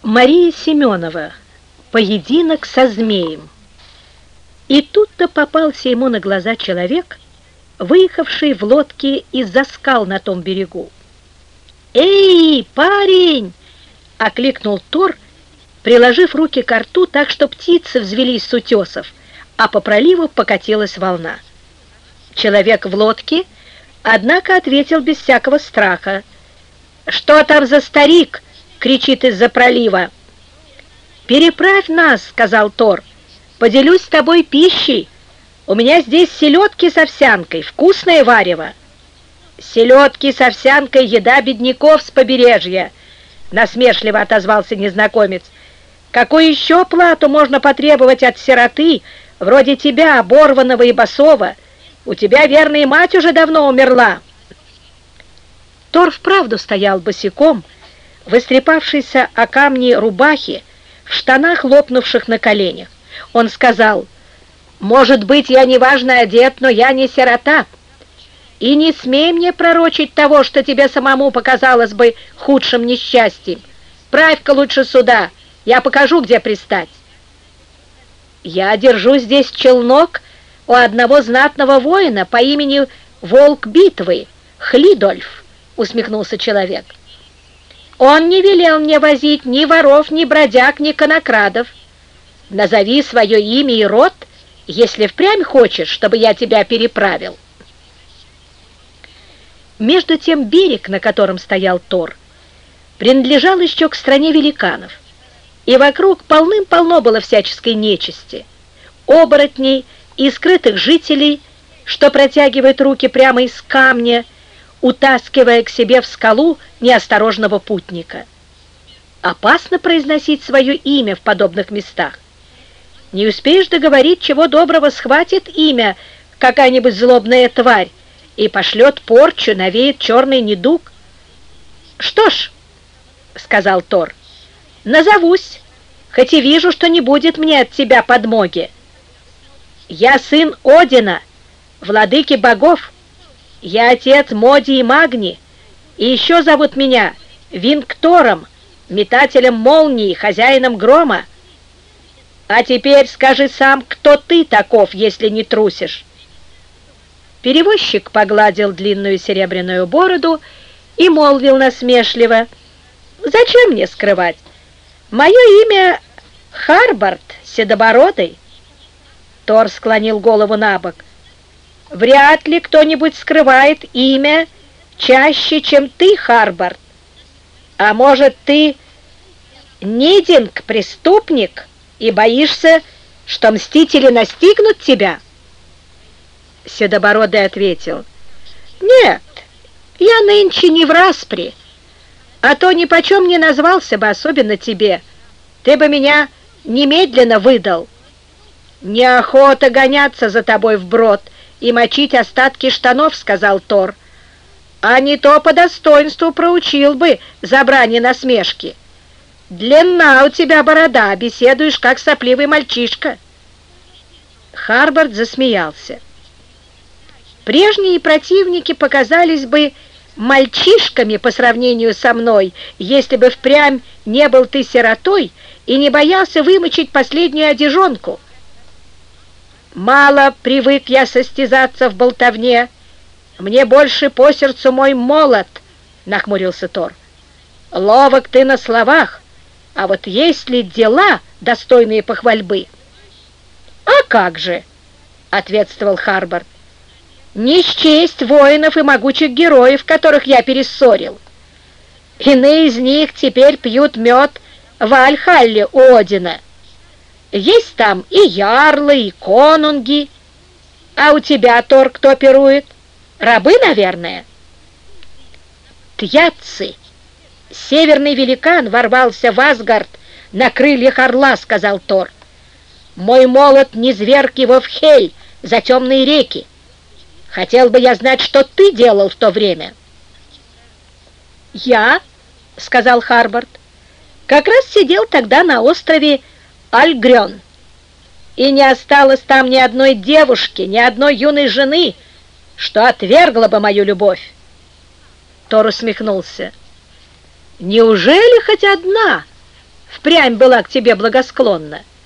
Мария Семенова. Поединок со змеем. И тут-то попался ему на глаза человек, выехавший в лодке из-за скал на том берегу. «Эй, парень!» — окликнул Тор, приложив руки ко рту так, что птицы взвелись с утесов, а по проливу покатилась волна. Человек в лодке, однако, ответил без всякого страха. «Что там за старик?» — кричит из-за пролива. «Переправь нас», — сказал Тор, — «поделюсь с тобой пищей. У меня здесь селедки с овсянкой, вкусное варево». «Селедки с овсянкой — еда бедняков с побережья», — насмешливо отозвался незнакомец. «Какую еще плату можно потребовать от сироты, вроде тебя, оборванного и босого? У тебя, верно, и мать уже давно умерла». Тор вправду стоял босиком, в истрепавшейся о камни рубахе, в штанах, лопнувших на коленях. Он сказал: «Может быть, я неважно одет, но я не сирота. И не смей мне пророчить того, что тебе самому показалось бы худшим несчастьем. Правь-ка лучше сюда, я покажу, где пристать». «Я держу здесь челнок у одного знатного воина по имени Волк Битвы, Хлидольф», — усмехнулся человек. «Он не велел мне возить ни воров, ни бродяг, ни конокрадов. Назови свое имя и род, если впрямь хочешь, чтобы я тебя переправил». Между тем берег, на котором стоял Тор, принадлежал еще к стране великанов, и вокруг полным-полно было всяческой нечисти, оборотней и скрытых жителей, что протягивают руки прямо из камня, утаскивая к себе в скалу неосторожного путника. Опасно произносить свое имя в подобных местах. Не успеешь договорить, чего доброго схватит имя какая-нибудь злобная тварь и пошлет порчу, навеет черный недуг. «Что ж, — сказал Тор, — назовусь, хоть и вижу, что не будет мне от тебя подмоги. Я сын Одина, владыки богов. Я отец Моди и Магни, и еще зовут меня Вингтором, метателем молнии, хозяином грома. А теперь скажи сам, кто ты таков, если не трусишь». Перевозчик погладил длинную серебряную бороду и молвил насмешливо: «Зачем мне скрывать? Мое имя Харбард Седобородый». Тор склонил голову на бок. «Вряд ли кто-нибудь скрывает имя чаще, чем ты, Харбард. А может, ты нидинг, преступник, и боишься, что мстители настигнут тебя?» Седобородый ответил: «Нет, я нынче не в распри, а то нипочем не назвался бы, особенно тебе. Ты бы меня немедленно выдал. Неохота гоняться за тобой вброд и мочить остатки штанов», — сказал Тор. «А не то по достоинству проучил бы за брань и насмешки. Длинна у тебя борода, беседуешь, как сопливый мальчишка». Харбард засмеялся. «Прежние противники показались бы мальчишками по сравнению со мной, если бы впрямь не был ты сиротой и не боялся вымочить последнюю одежонку. Мало привык я состязаться в болтовне. Мне больше по сердцу мой молот», — нахмурился Тор. «Ловок ты на словах, а вот есть ли дела, достойные похвальбы?» «А как же», — ответствовал Харбард, — «не счесть воинов и могучих героев, которых я перессорил. Иные из них теперь пьют мед в Альхалле у Одина. Есть там и ярлы, и конунги. А у тебя, Тор, кто пирует? Рабы, наверное?» «Тьяцци, северный великан, ворвался в Асгард на крыльях орла», — сказал Тор. «Мой молот низверг его в Хель за темные реки. Хотел бы я знать, что ты делал в то время». «Я, — сказал Харбард, — как раз сидел тогда на острове Альгрён, и не осталось там ни одной девушки, ни одной юной жены, что отвергла бы мою любовь». Тор усмехнулся. «Неужели хоть одна?» впрямь была к тебе благосклонна.